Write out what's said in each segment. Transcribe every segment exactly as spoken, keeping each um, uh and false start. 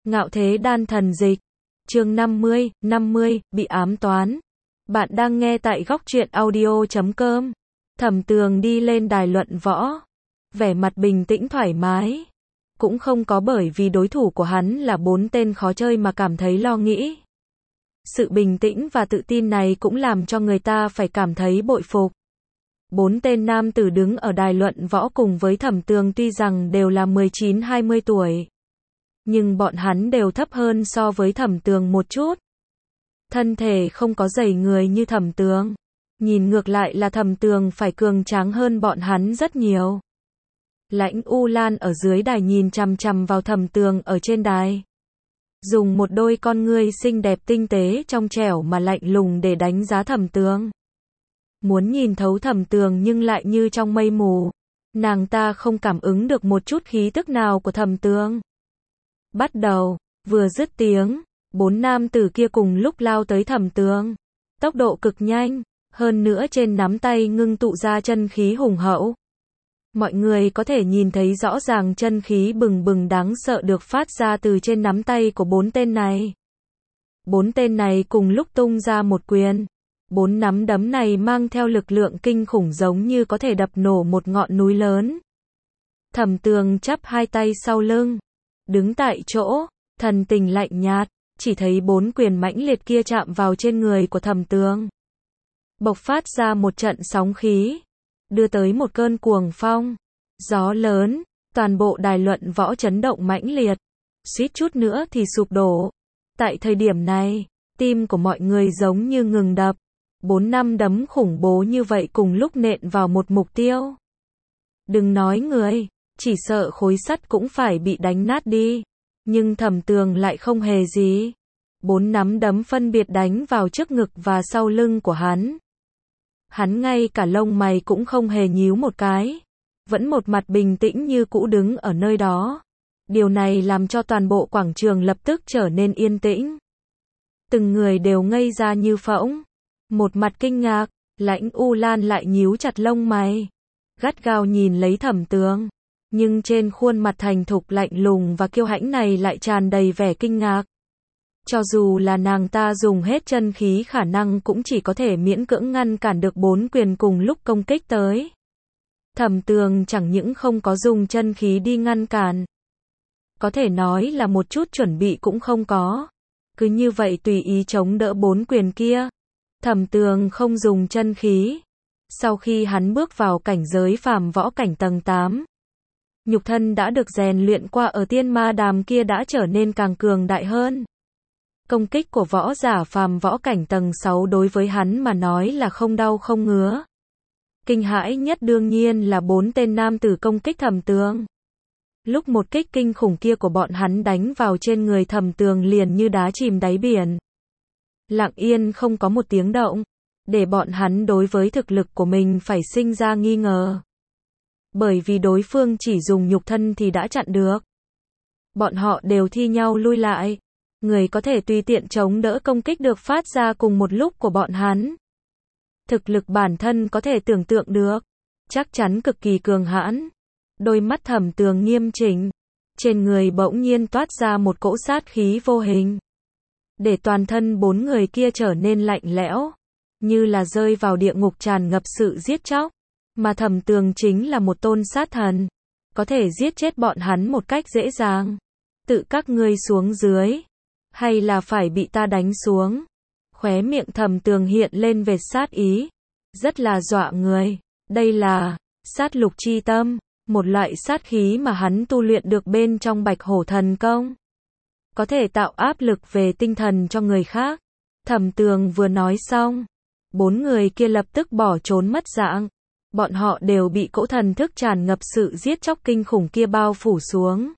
Ngạo thế đan thần dịch. Chương năm mươi, năm mươi, bị ám toán. Bạn đang nghe tại góc truyện audio chấm com. Thẩm Tường đi lên đài luận võ. Vẻ mặt bình tĩnh thoải mái. Cũng không có bởi vì đối thủ của hắn là bốn tên khó chơi mà cảm thấy lo nghĩ. Sự bình tĩnh và tự tin này cũng làm cho người ta phải cảm thấy bội phục. Bốn tên nam tử đứng ở đài luận võ cùng với Thẩm Tường tuy rằng đều là mười chín hai mươi tuổi. Nhưng bọn hắn đều thấp hơn so với Thẩm Tường một chút. Thân thể không có dày người như Thẩm Tường. Nhìn ngược lại là Thẩm Tường phải cường tráng hơn bọn hắn rất nhiều. Lãnh U Lan ở dưới đài nhìn chằm chằm vào Thẩm Tường ở trên đài. Dùng một đôi con ngươi xinh đẹp tinh tế trong trẻo mà lạnh lùng để đánh giá Thẩm Tường. Muốn nhìn thấu Thẩm Tường nhưng lại như trong mây mù. Nàng ta không cảm ứng được một chút khí tức nào của Thẩm Tường. Bắt đầu, vừa dứt tiếng, bốn nam tử kia cùng lúc lao tới Thẩm Tường. Tốc độ cực nhanh, hơn nữa trên nắm tay ngưng tụ ra chân khí hùng hậu. Mọi người có thể nhìn thấy rõ ràng chân khí bừng bừng đáng sợ được phát ra từ trên nắm tay của bốn tên này. Bốn tên này cùng lúc tung ra một quyền. Bốn nắm đấm này mang theo lực lượng kinh khủng giống như có thể đập nổ một ngọn núi lớn. Thẩm Tường chắp hai tay sau lưng. Đứng tại chỗ, thần tình lạnh nhạt, chỉ thấy bốn quyền mãnh liệt kia chạm vào trên người của Thẩm Tường. Bộc phát ra một trận sóng khí, đưa tới một cơn cuồng phong, gió lớn, toàn bộ đài luận võ chấn động mãnh liệt, suýt chút nữa thì sụp đổ. Tại thời điểm này, tim của mọi người giống như ngừng đập, bốn năm đấm khủng bố như vậy cùng lúc nện vào một mục tiêu. Đừng nói người, chỉ sợ khối sắt cũng phải bị đánh nát đi. Nhưng Thẩm Tường lại không hề gì. Bốn nắm đấm phân biệt đánh vào trước ngực và sau lưng của hắn. Hắn ngay cả lông mày cũng không hề nhíu một cái. Vẫn một mặt bình tĩnh như cũ đứng ở nơi đó. Điều này làm cho toàn bộ quảng trường lập tức trở nên yên tĩnh. Từng người đều ngây ra như phỗng. Một mặt kinh ngạc, Lãnh U Lan lại nhíu chặt lông mày. Gắt gao nhìn lấy Thẩm Tường. Nhưng trên khuôn mặt thành thục lạnh lùng và kiêu hãnh này lại tràn đầy vẻ kinh ngạc. Cho dù là nàng ta dùng hết chân khí khả năng cũng chỉ có thể miễn cưỡng ngăn cản được bốn quyền cùng lúc công kích tới. Thẩm Tường chẳng những không có dùng chân khí đi ngăn cản. Có thể nói là một chút chuẩn bị cũng không có. Cứ như vậy tùy ý chống đỡ bốn quyền kia. Thẩm Tường không dùng chân khí. Sau khi hắn bước vào cảnh giới phàm võ cảnh tầng tám. Nhục thân đã được rèn luyện qua ở tiên ma đàm kia đã trở nên càng cường đại hơn. Công kích của võ giả phàm võ cảnh tầng sáu đối với hắn mà nói là không đau không ngứa. Kinh hãi nhất đương nhiên là bốn tên nam tử công kích Thẩm Tường. Lúc một kích kinh khủng kia của bọn hắn đánh vào trên người Thẩm Tường liền như đá chìm đáy biển. Lặng yên không có một tiếng động, để bọn hắn đối với thực lực của mình phải sinh ra nghi ngờ. Bởi vì đối phương chỉ dùng nhục thân thì đã chặn được. Bọn họ đều thi nhau lui lại. Người có thể tùy tiện chống đỡ công kích được phát ra cùng một lúc của bọn hắn. Thực lực bản thân có thể tưởng tượng được. Chắc chắn cực kỳ cường hãn. Đôi mắt Thẩm Tường nghiêm chỉnh. Trên người bỗng nhiên toát ra một cỗ sát khí vô hình. Để toàn thân bốn người kia trở nên lạnh lẽo. Như là rơi vào địa ngục tràn ngập sự giết chóc. Mà Thẩm Tường chính là một tôn sát thần. Có thể giết chết bọn hắn một cách dễ dàng. Tự các ngươi xuống dưới. Hay là phải bị ta đánh xuống. Khóe miệng Thẩm Tường hiện lên vệt sát ý. Rất là dọa người. Đây là sát lục chi tâm. Một loại sát khí mà hắn tu luyện được bên trong Bạch Hổ Thần Công. Có thể tạo áp lực về tinh thần cho người khác. Thẩm Tường vừa nói xong. Bốn người kia lập tức bỏ trốn mất dạng. Bọn họ đều bị cỗ thần thức tràn ngập sự giết chóc kinh khủng kia bao phủ xuống.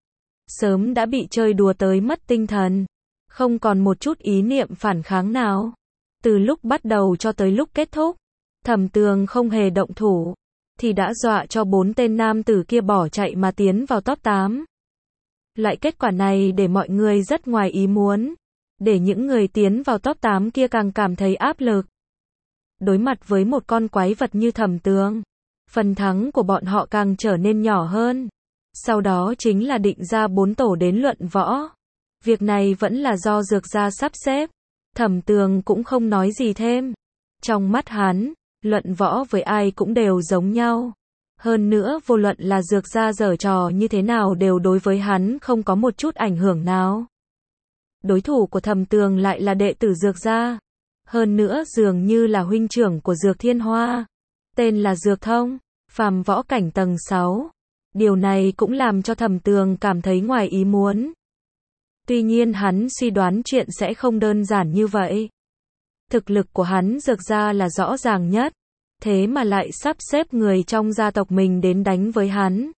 Sớm đã bị chơi đùa tới mất tinh thần. Không còn một chút ý niệm phản kháng nào. Từ lúc bắt đầu cho tới lúc kết thúc. Thẩm Tường không hề động thủ. Thì đã dọa cho bốn tên nam tử kia bỏ chạy mà tiến vào top tám. Loại kết quả này để mọi người rất ngoài ý muốn. Để những người tiến vào top tám kia càng cảm thấy áp lực. Đối mặt với một con quái vật như Thẩm Tường, phần thắng của bọn họ càng trở nên nhỏ hơn. Sau đó chính là định ra bốn tổ đến luận võ. Việc này vẫn là do Dược gia sắp xếp. Thẩm Tường cũng không nói gì thêm. Trong mắt hắn, luận võ với ai cũng đều giống nhau. Hơn nữa vô luận là Dược gia giở trò như thế nào đều đối với hắn không có một chút ảnh hưởng nào. Đối thủ của Thẩm Tường lại là đệ tử Dược gia. Hơn nữa dường như là huynh trưởng của Dược Thiên Hoa. Tên là Dược Thông, phàm võ cảnh tầng sáu. Điều này cũng làm cho Thẩm Tường cảm thấy ngoài ý muốn. Tuy nhiên hắn suy đoán chuyện sẽ không đơn giản như vậy. Thực lực của hắn Dược gia là rõ ràng nhất. Thế mà lại sắp xếp người trong gia tộc mình đến đánh với hắn.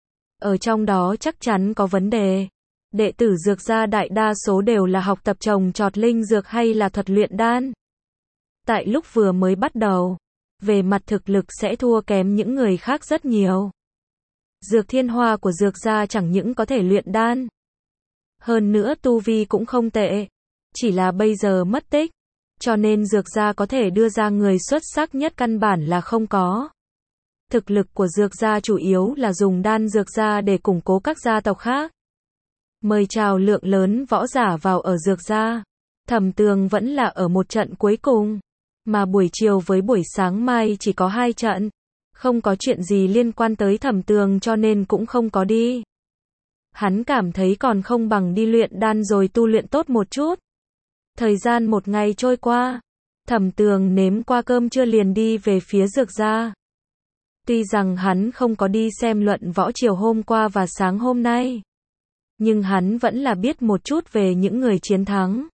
Ở trong đó chắc chắn có vấn đề. Đệ tử Dược gia đại đa số đều là học tập trồng trọt linh dược hay là thuật luyện đan. Tại lúc vừa mới bắt đầu, về mặt thực lực sẽ thua kém những người khác rất nhiều. Dược Thiên Hoa của Dược gia chẳng những có thể luyện đan, hơn nữa tu vi cũng không tệ, chỉ là bây giờ mất tích, cho nên Dược gia có thể đưa ra người xuất sắc nhất căn bản là không có. Thực lực của Dược gia chủ yếu là dùng đan dược gia để củng cố các gia tộc khác. Mời chào lượng lớn võ giả vào ở Dược gia. Thẩm Tường vẫn là ở một trận cuối cùng, mà buổi chiều với buổi sáng mai chỉ có hai trận. Không có chuyện gì liên quan tới Thẩm Tường cho nên cũng không có đi. Hắn cảm thấy còn không bằng đi luyện đan rồi tu luyện tốt một chút. Thời gian một ngày trôi qua, Thẩm Tường nếm qua cơm trưa liền đi về phía Dược gia. Tuy rằng hắn không có đi xem luận võ chiều hôm qua và sáng hôm nay, nhưng hắn vẫn là biết một chút về những người chiến thắng.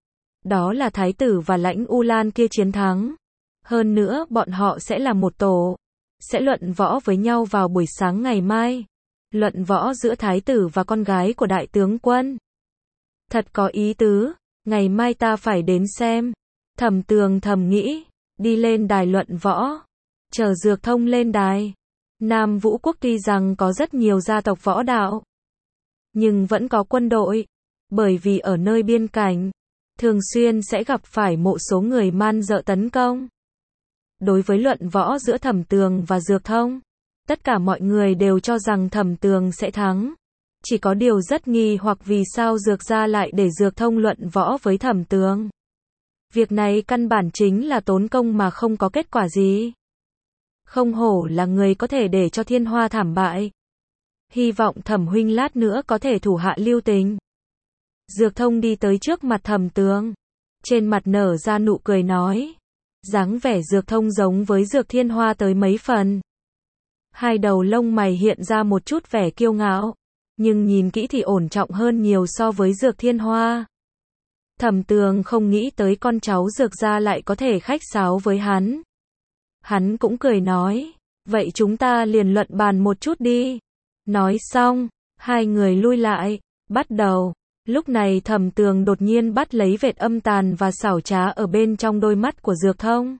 Đó là Thái tử và Lãnh U Lan kia chiến thắng. Hơn nữa bọn họ sẽ là một tổ, sẽ luận võ với nhau vào buổi sáng ngày mai. Luận võ giữa Thái tử và con gái của đại tướng quân. Thật có ý tứ, ngày mai ta phải đến xem. Thẩm Tường thầm nghĩ, đi lên đài luận võ, chờ Dược Thông lên đài. Nam Vũ Quốc tuy rằng có rất nhiều gia tộc võ đạo, nhưng vẫn có quân đội, bởi vì ở nơi biên cảnh, thường xuyên sẽ gặp phải một số người man dợ tấn công. Đối với luận võ giữa Thẩm Tường và Dược Thông, tất cả mọi người đều cho rằng Thẩm Tường sẽ thắng. Chỉ có điều rất nghi hoặc vì sao Dược gia lại để Dược Thông luận võ với Thẩm Tường. Việc này căn bản chính là tốn công mà không có kết quả gì. Không hổ là người có thể để cho Thiên Hoa thảm bại. Hy vọng Thẩm huynh lát nữa có thể thủ hạ lưu tình. Dược Thông đi tới trước mặt Thẩm Tường, trên mặt nở ra nụ cười nói. Dáng vẻ Dược Thông giống với Dược Thiên Hoa tới mấy phần. Hai đầu lông mày hiện ra một chút vẻ kiêu ngạo, nhưng nhìn kỹ thì ổn trọng hơn nhiều so với Dược Thiên Hoa. Thẩm Tường không nghĩ tới con cháu Dược gia lại có thể khách sáo với hắn. Hắn cũng cười nói, vậy chúng ta liền luận bàn một chút đi. Nói xong, hai người lui lại, bắt đầu. Lúc này Thẩm Tường đột nhiên bắt lấy vệt âm tàn và xảo trá ở bên trong đôi mắt của Dược Thông.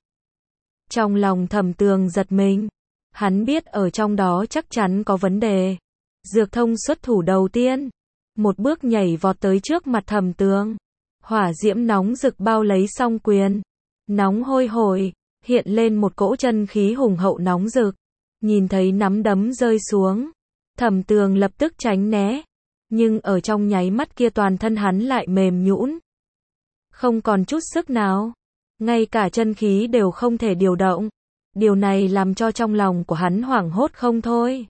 Trong lòng Thẩm Tường giật mình. Hắn biết ở trong đó chắc chắn có vấn đề. Dược Thông xuất thủ đầu tiên, một bước nhảy vọt tới trước mặt Thẩm Tường. Hỏa diễm nóng rực bao lấy song quyền, nóng hôi hổi, hiện lên một cỗ chân khí hùng hậu nóng rực. Nhìn thấy nắm đấm rơi xuống, Thẩm Tường lập tức tránh né, nhưng ở trong nháy mắt kia toàn thân hắn lại mềm nhũn, không còn chút sức nào, ngay cả chân khí đều không thể điều động. Điều này làm cho trong lòng của hắn hoảng hốt không thôi.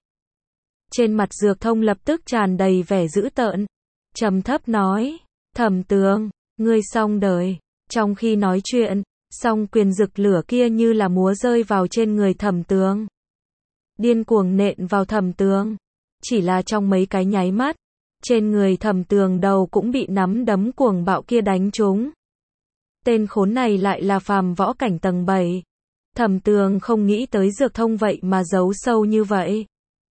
Trên mặt Dược Thông lập tức tràn đầy vẻ dữ tợn, trầm thấp nói, Thẩm Tường, ngươi xong đời. Trong khi nói chuyện, song quyền rực lửa kia như là múa rơi vào trên người Thẩm Tường, điên cuồng nện vào Thẩm Tường. Chỉ là trong mấy cái nháy mắt, trên người Thẩm Tường đầu cũng bị nắm đấm cuồng bạo kia đánh trúng. Tên khốn này lại là phàm võ cảnh tầng bảy. Thẩm Tường không nghĩ tới Dược Thông vậy mà giấu sâu như vậy.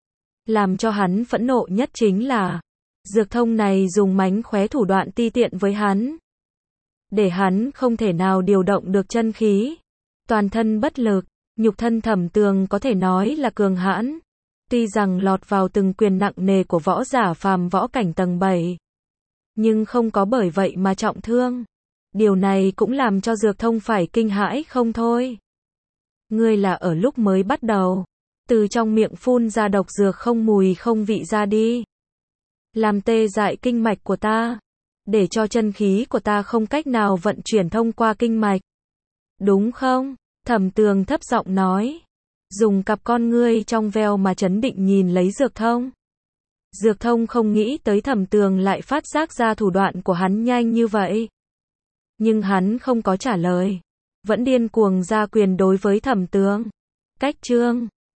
Làm cho hắn phẫn nộ nhất chính là, Dược Thông này dùng mánh khóe thủ đoạn ti tiện với hắn, để hắn không thể nào điều động được chân khí. Toàn thân bất lực, nhục thân Thẩm Tường có thể nói là cường hãn. Tuy rằng lọt vào từng quyền nặng nề của võ giả phàm võ cảnh tầng bảy, nhưng không có bởi vậy mà trọng thương. Điều này cũng làm cho Dược Thông phải kinh hãi không thôi. Ngươi là ở lúc mới bắt đầu, từ trong miệng phun ra độc dược không mùi không vị ra đi, làm tê dại kinh mạch của ta. để cho chân khí của ta không cách nào vận chuyển thông qua kinh mạch. Đúng không? Thẩm Tường thấp giọng nói. Dùng cặp con ngươi trong veo mà trấn định nhìn lấy Dược Thông. Dược Thông không nghĩ tới Thẩm Tường lại phát giác ra thủ đoạn của hắn nhanh như vậy. Nhưng hắn không có trả lời. Vẫn điên cuồng ra quyền đối với Thẩm Tường. Cách chương